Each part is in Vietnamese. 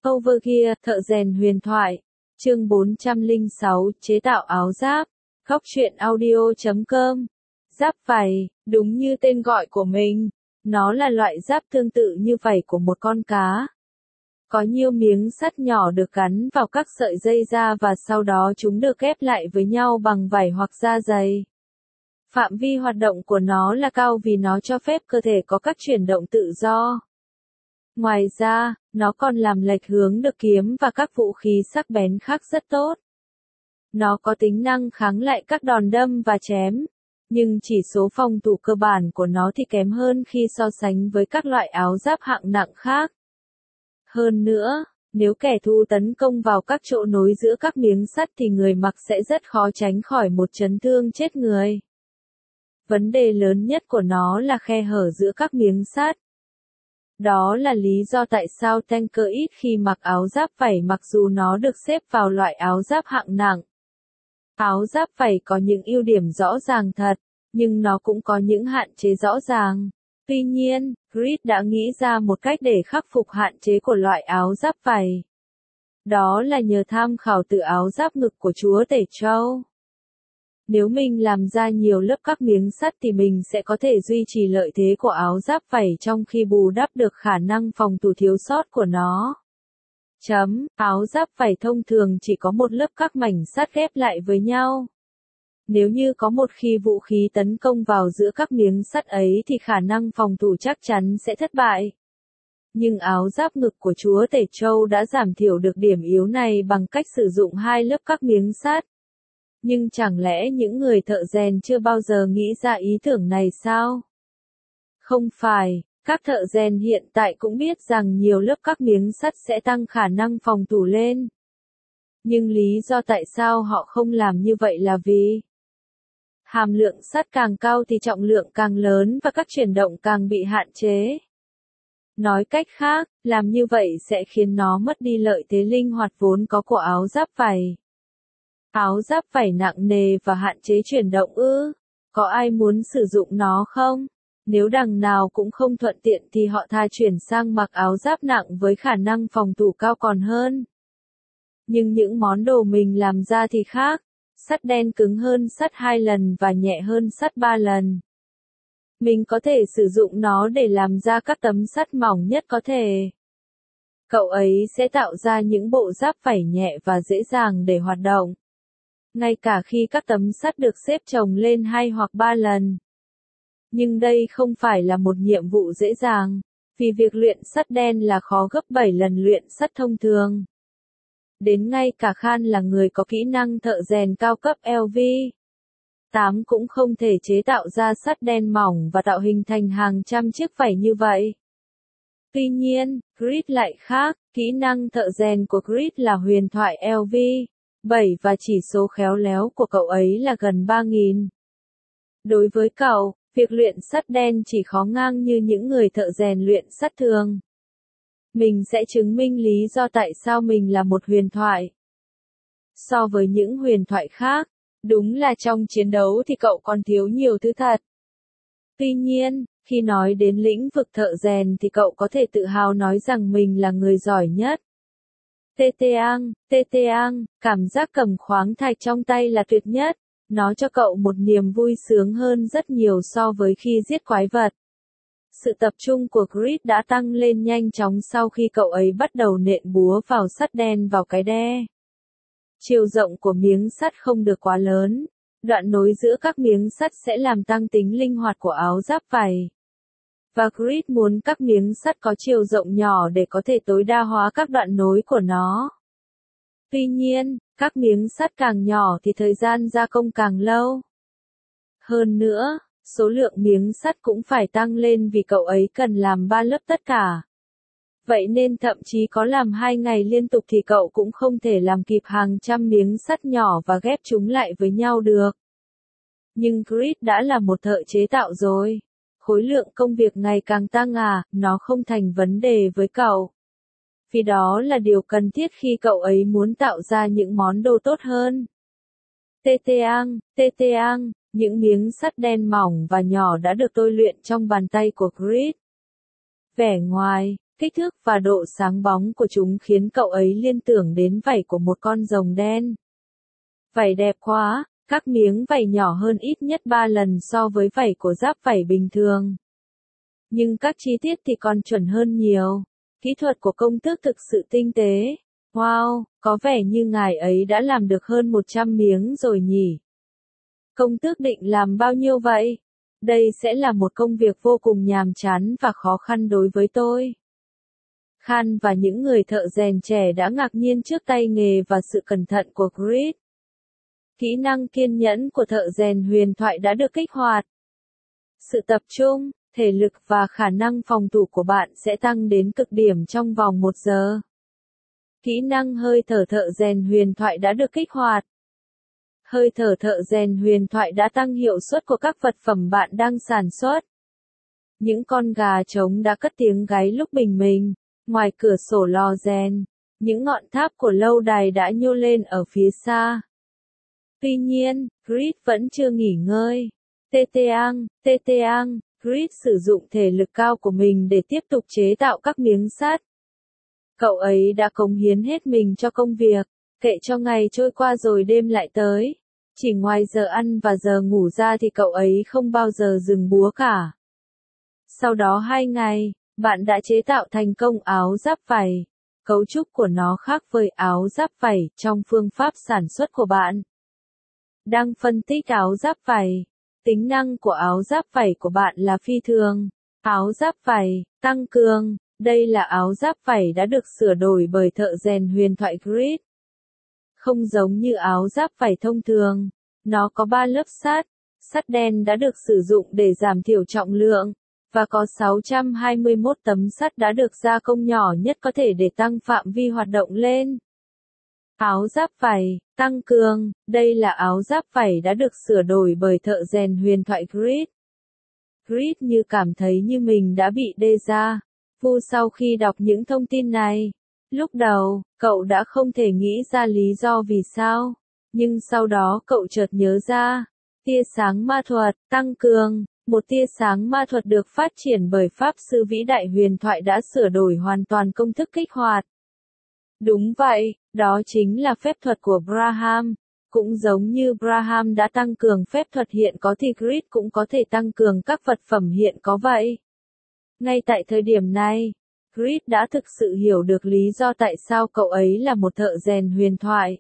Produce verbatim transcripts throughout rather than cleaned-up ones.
Overgear, thợ rèn huyền thoại. Chương bốn trăm lẻ sáu, chế tạo áo giáp. Góc truyện audio chấm com. Giáp vảy, đúng như tên gọi của mình, nó là loại giáp tương tự như vảy của một con cá. Có nhiều miếng sắt nhỏ được gắn vào các sợi dây da và sau đó chúng được ghép lại với nhau bằng vảy hoặc da dày. Phạm vi hoạt động của nó là cao vì nó cho phép cơ thể có các chuyển động tự do. Ngoài ra, nó còn làm lệch hướng được kiếm và các vũ khí sắc bén khác rất tốt. Nó có tính năng kháng lại các đòn đâm và chém, nhưng chỉ số phòng thủ cơ bản của nó thì kém hơn khi so sánh với các loại áo giáp hạng nặng khác. Hơn nữa, nếu kẻ thù tấn công vào các chỗ nối giữa các miếng sắt thì người mặc sẽ rất khó tránh khỏi một chấn thương chết người. Vấn đề lớn nhất của nó là khe hở giữa các miếng sắt. Đó là lý do tại sao tanker ít khi mặc áo giáp vảy mặc dù nó được xếp vào loại áo giáp hạng nặng. Áo giáp vảy có những ưu điểm rõ ràng thật, nhưng nó cũng có những hạn chế rõ ràng. Tuy nhiên, Creed đã nghĩ ra một cách để khắc phục hạn chế của loại áo giáp vảy. Đó là nhờ tham khảo từ áo giáp ngực của chúa tể Châu. Nếu mình làm ra nhiều lớp các miếng sắt thì mình sẽ có thể duy trì lợi thế của áo giáp vảy trong khi bù đắp được khả năng phòng thủ thiếu sót của nó. Chấm, áo giáp vảy thông thường chỉ có một lớp các mảnh sắt ghép lại với nhau. Nếu như có một khi vũ khí tấn công vào giữa các miếng sắt ấy thì khả năng phòng thủ chắc chắn sẽ thất bại. Nhưng áo giáp ngực của chúa tể Châu đã giảm thiểu được điểm yếu này bằng cách sử dụng hai lớp các miếng sắt. Nhưng chẳng lẽ những người thợ rèn chưa bao giờ nghĩ ra ý tưởng này sao? Không phải, các thợ rèn hiện tại cũng biết rằng nhiều lớp các miếng sắt sẽ tăng khả năng phòng thủ lên. Nhưng lý do tại sao họ không làm như vậy là vì hàm lượng sắt càng cao thì trọng lượng càng lớn và các chuyển động càng bị hạn chế. Nói cách khác, làm như vậy sẽ khiến nó mất đi lợi thế linh hoạt vốn có của áo giáp vảy. Áo giáp vảy nặng nề và hạn chế chuyển động ư? Có ai muốn sử dụng nó không? Nếu đằng nào cũng không thuận tiện thì họ thà chuyển sang mặc áo giáp nặng với khả năng phòng thủ cao còn hơn. Nhưng những món đồ mình làm ra thì khác. Sắt đen cứng hơn sắt hai lần và nhẹ hơn sắt ba lần. Mình có thể sử dụng nó để làm ra các tấm sắt mỏng nhất có thể. Cậu ấy sẽ tạo ra những bộ giáp vảy nhẹ và dễ dàng để hoạt động. Ngay cả khi các tấm sắt được xếp chồng lên hai hoặc ba lần. Nhưng đây không phải là một nhiệm vụ dễ dàng, vì việc luyện sắt đen là khó gấp bảy lần luyện sắt thông thường. Đến ngay cả Khan là người có kỹ năng thợ rèn cao cấp L V tám cũng không thể chế tạo ra sắt đen mỏng và tạo hình thành hàng trăm chiếc vảy như vậy. Tuy nhiên, Creed lại khác, kỹ năng thợ rèn của Creed là huyền thoại L V bảy và chỉ số khéo léo của cậu ấy là gần ba nghìn. Đối với cậu, việc luyện sắt đen chỉ khó ngang như những người thợ rèn luyện sắt thường. Mình sẽ chứng minh lý do tại sao mình là một huyền thoại. So với những huyền thoại khác, đúng là trong chiến đấu thì cậu còn thiếu nhiều thứ thật. Tuy nhiên, khi nói đến lĩnh vực thợ rèn thì cậu có thể tự hào nói rằng mình là người giỏi nhất. Tê tê ang, tê tê ang, cảm giác cầm khoáng thạch trong tay là tuyệt nhất. Nó cho cậu một niềm vui sướng hơn rất nhiều so với khi giết quái vật. Sự tập trung của Creed đã tăng lên nhanh chóng sau khi cậu ấy bắt đầu nện búa vào sắt đen vào cái đe. Chiều rộng của miếng sắt không được quá lớn. Đoạn nối giữa các miếng sắt sẽ làm tăng tính linh hoạt của áo giáp vảy. Và Creed muốn các miếng sắt có chiều rộng nhỏ để có thể tối đa hóa các đoạn nối của nó. Tuy nhiên, các miếng sắt càng nhỏ thì thời gian gia công càng lâu. Hơn nữa, số lượng miếng sắt cũng phải tăng lên vì cậu ấy cần làm ba lớp tất cả. Vậy nên thậm chí có làm hai ngày liên tục thì cậu cũng không thể làm kịp hàng trăm miếng sắt nhỏ và ghép chúng lại với nhau được. Nhưng Creed đã là một thợ chế tạo rồi. Khối lượng công việc ngày càng tăng à, nó không thành vấn đề với cậu. Vì đó là điều cần thiết khi cậu ấy muốn tạo ra những món đồ tốt hơn. Tê tê ang, tê tê ang, những miếng sắt đen mỏng và nhỏ đã được tôi luyện trong bàn tay của Creed. Vẻ ngoài, Kích thước và độ sáng bóng của chúng khiến cậu ấy liên tưởng đến vảy của một con rồng đen. Vảy đẹp quá, các miếng vảy nhỏ hơn ít nhất ba lần so với vảy của giáp vảy bình thường. Nhưng các chi tiết thì còn chuẩn hơn nhiều. Kỹ thuật của công tước thực sự tinh tế. Wow, có vẻ như ngài ấy đã làm được hơn một trăm miếng rồi nhỉ. Công tước định làm bao nhiêu vậy? Đây sẽ là một công việc vô cùng nhàm chán và khó khăn đối với tôi. Khan và những người thợ rèn trẻ đã ngạc nhiên trước tay nghề và sự cẩn thận của Grid. Kỹ năng kiên nhẫn của thợ rèn huyền thoại đã được kích hoạt. Sự tập trung, thể lực và khả năng phòng thủ của bạn sẽ tăng đến cực điểm trong vòng một giờ. Kỹ năng hơi thở thợ rèn huyền thoại đã được kích hoạt. Hơi thở thợ rèn huyền thoại đã tăng hiệu suất của các vật phẩm bạn đang sản xuất. Những con gà trống đã cất tiếng gáy lúc bình minh, ngoài cửa sổ lò rèn. Những ngọn tháp của lâu đài đã nhô lên ở phía xa. Tuy nhiên, Grid vẫn chưa nghỉ ngơi. Tê tê ang, tê tê ang, Grid sử dụng thể lực cao của mình để tiếp tục chế tạo các miếng sắt. Cậu ấy đã cống hiến hết mình cho công việc, kệ cho ngày trôi qua rồi đêm lại tới. Chỉ ngoài giờ ăn và giờ ngủ ra thì cậu ấy không bao giờ dừng búa cả. Sau đó hai ngày, bạn đã chế tạo thành công áo giáp vảy. Cấu trúc của nó khác với áo giáp vảy trong phương pháp sản xuất của bạn. Đang phân tích áo giáp vảy. Tính năng của áo giáp vảy của bạn là phi thường. Áo giáp vảy, tăng cường. Đây là áo giáp vảy đã được sửa đổi bởi thợ rèn huyền thoại Grid. Không giống như áo giáp vảy thông thường, nó có ba lớp sắt. Sắt đen đã được sử dụng để giảm thiểu trọng lượng, và có sáu trăm hai mươi mốt tấm sắt đã được gia công nhỏ nhất có thể để tăng phạm vi hoạt động lên. Áo giáp vảy, tăng cường, đây là áo giáp vảy đã được sửa đổi bởi thợ rèn huyền thoại Grid. Grid như cảm thấy như mình đã bị déjà vu sau khi đọc những thông tin này. Lúc đầu, cậu đã không thể nghĩ ra lý do vì sao, nhưng sau đó cậu chợt nhớ ra. Tia sáng ma thuật, tăng cường, một tia sáng ma thuật được phát triển bởi Pháp sư vĩ đại huyền thoại đã sửa đổi hoàn toàn công thức kích hoạt. Đúng vậy, đó chính là phép thuật của Braham. Cũng giống như Braham đã tăng cường phép thuật hiện có thì Grid cũng có thể tăng cường các vật phẩm hiện có vậy. Ngay tại thời điểm này, Grid đã thực sự hiểu được lý do tại sao cậu ấy là một thợ rèn huyền thoại.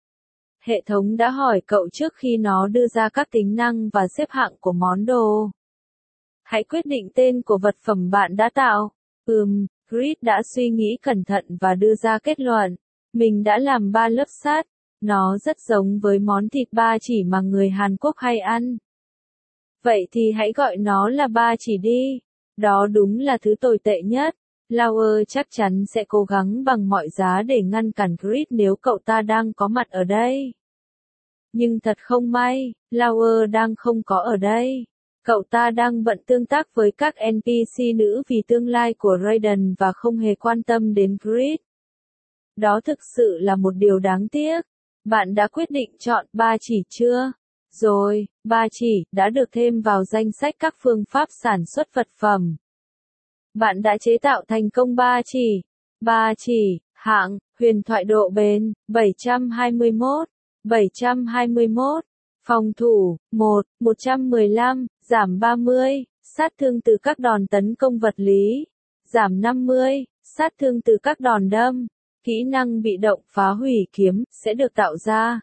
Hệ thống đã hỏi cậu trước khi nó đưa ra các tính năng và xếp hạng của món đồ. Hãy quyết định tên của vật phẩm bạn đã tạo. Ừm, Grid đã suy nghĩ cẩn thận và đưa ra kết luận. Mình đã làm ba lớp sắt. Nó rất giống với món thịt ba chỉ mà người Hàn Quốc hay ăn. Vậy thì hãy gọi nó là ba chỉ đi. Đó đúng là thứ tồi tệ nhất. Lauer chắc chắn sẽ cố gắng bằng mọi giá để ngăn cản Grid nếu cậu ta đang có mặt ở đây. Nhưng thật không may, Lauer đang không có ở đây. Cậu ta đang bận tương tác với các en pê xê nữ vì tương lai của Raiden và không hề quan tâm đến Grid. Đó thực sự là một điều đáng tiếc. Bạn đã quyết định chọn ba chỉ chưa? Rồi, ba chỉ đã được thêm vào danh sách các phương pháp sản xuất vật phẩm. Bạn đã chế tạo thành công ba chỉ. Ba chỉ, hạng, huyền thoại độ bền, bảy trăm hai mươi mốt. bảy trăm hai mươi mốt. Phòng thủ, một, một trăm mười lăm, giảm ba mươi. Sát thương từ các đòn tấn công vật lý. Giảm năm mươi. Sát thương từ các đòn đâm. Kỹ năng bị động phá hủy kiếm, sẽ được tạo ra.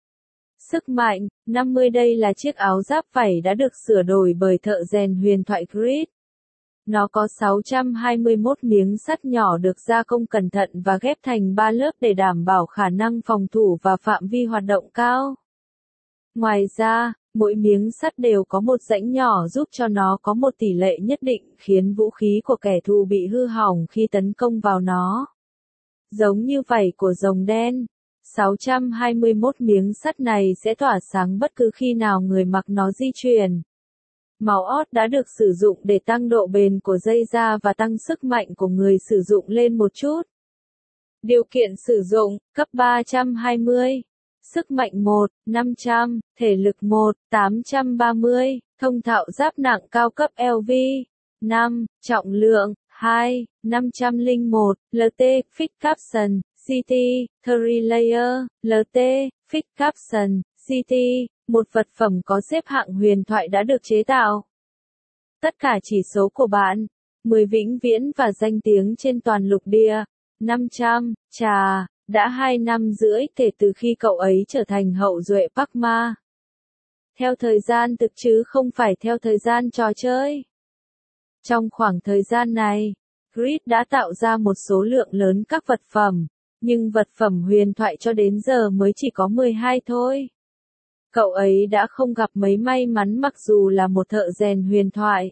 Sức mạnh, năm mươi. Đây là chiếc áo giáp vảy đã được sửa đổi bởi thợ rèn huyền thoại Grid. Nó có sáu trăm hai mươi mốt miếng sắt nhỏ được gia công cẩn thận và ghép thành ba lớp để đảm bảo khả năng phòng thủ và phạm vi hoạt động cao. Ngoài ra, mỗi miếng sắt đều có một rãnh nhỏ giúp cho nó có một tỷ lệ nhất định khiến vũ khí của kẻ thù bị hư hỏng khi tấn công vào nó. Giống như vảy của rồng đen, sáu trăm hai mươi mốt miếng sắt này sẽ tỏa sáng bất cứ khi nào người mặc nó di chuyển. Màu ót đã được sử dụng để tăng độ bền của dây da và tăng sức mạnh của người sử dụng lên một chút. Điều kiện sử dụng, cấp ba trăm hai mươi. Sức mạnh một, năm trăm, thể lực một, tám trăm ba mươi, thông thạo giáp nặng cao cấp lờ vê, năm, trọng lượng, hai, năm trăm lẻ một, lờ tê, Fix Capson, City, three Layer, lờ tê, Fix Capson, City, một vật phẩm có xếp hạng huyền thoại đã được chế tạo. Tất cả chỉ số của bạn, mười vĩnh viễn và danh tiếng trên toàn lục địa, năm trăm, chà, đã hai năm rưỡi kể từ khi cậu ấy trở thành hậu duệ Park Ma. Theo thời gian thực chứ không phải theo thời gian trò chơi. Trong khoảng thời gian này, Grid đã tạo ra một số lượng lớn các vật phẩm, nhưng vật phẩm huyền thoại cho đến giờ mới chỉ có mười hai thôi. Cậu ấy đã không gặp mấy may mắn mặc dù là một thợ rèn huyền thoại.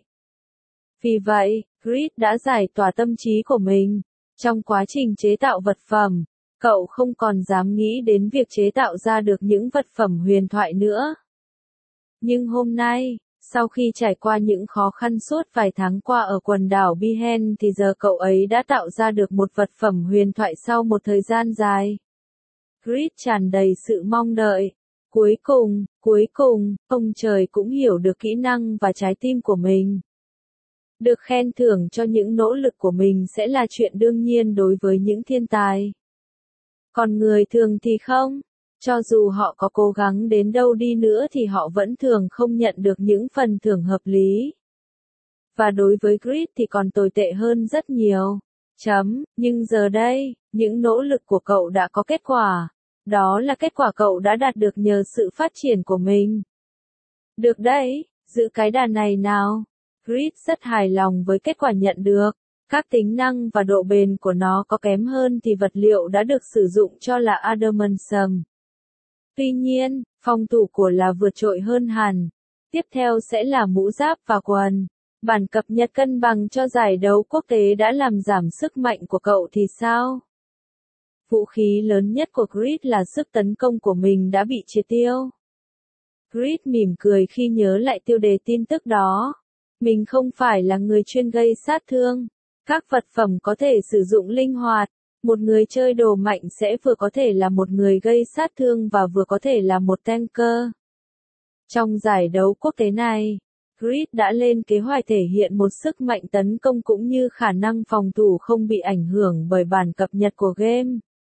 Vì vậy, Grid đã giải tỏa tâm trí của mình. Trong quá trình chế tạo vật phẩm, cậu không còn dám nghĩ đến việc chế tạo ra được những vật phẩm huyền thoại nữa. Nhưng hôm nay, sau khi trải qua những khó khăn suốt vài tháng qua ở quần đảo Bihen thì giờ cậu ấy đã tạo ra được một vật phẩm huyền thoại sau một thời gian dài. Grid tràn đầy sự mong đợi. Cuối cùng, cuối cùng, ông trời cũng hiểu được kỹ năng và trái tim của mình. Được khen thưởng cho những nỗ lực của mình sẽ là chuyện đương nhiên đối với những thiên tài. Còn người thường thì không. Cho dù họ có cố gắng đến đâu đi nữa thì họ vẫn thường không nhận được những phần thưởng hợp lý. Và đối với Grid thì còn tồi tệ hơn rất nhiều. Chấm, nhưng giờ đây, những nỗ lực của cậu đã có kết quả. Đó là kết quả cậu đã đạt được nhờ sự phát triển của mình. Được đấy, giữ cái đà này nào. Grid rất hài lòng với kết quả nhận được. Các tính năng và độ bền của nó có kém hơn thì vật liệu đã được sử dụng cho là adamantium. Tuy nhiên, phòng thủ của là vượt trội hơn hẳn. Tiếp theo sẽ là mũ giáp và quần. Bản cập nhật cân bằng cho giải đấu quốc tế đã làm giảm sức mạnh của cậu thì sao? Vũ khí lớn nhất của Grid là sức tấn công của mình đã bị triệt tiêu. Grid mỉm cười khi nhớ lại tiêu đề tin tức đó. Mình không phải là người chuyên gây sát thương. Các vật phẩm có thể sử dụng linh hoạt. Một người chơi đồ mạnh sẽ vừa có thể là một người gây sát thương và vừa có thể là một tanker. Trong giải đấu quốc tế này, Grid đã lên kế hoạch thể hiện một sức mạnh tấn công cũng như khả năng phòng thủ không bị ảnh hưởng bởi bản cập nhật của game.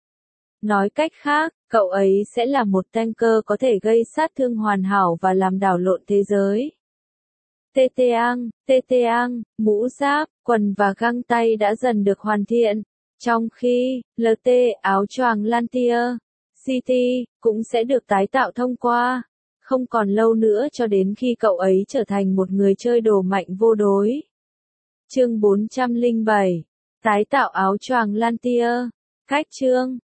Nói cách khác, cậu ấy sẽ là một tanker có thể gây sát thương hoàn hảo và làm đảo lộn thế giới. tê tê ang, tê tê ang, mũ giáp, quần và găng tay đã dần được hoàn thiện, trong khi lờ tê áo choàng Lantier City cũng sẽ được tái tạo thông qua. Không còn lâu nữa cho đến khi cậu ấy trở thành một người chơi đồ mạnh vô đối. Chương bốn trăm lẻ bảy. Tái tạo áo choàng Lantier. Cách chương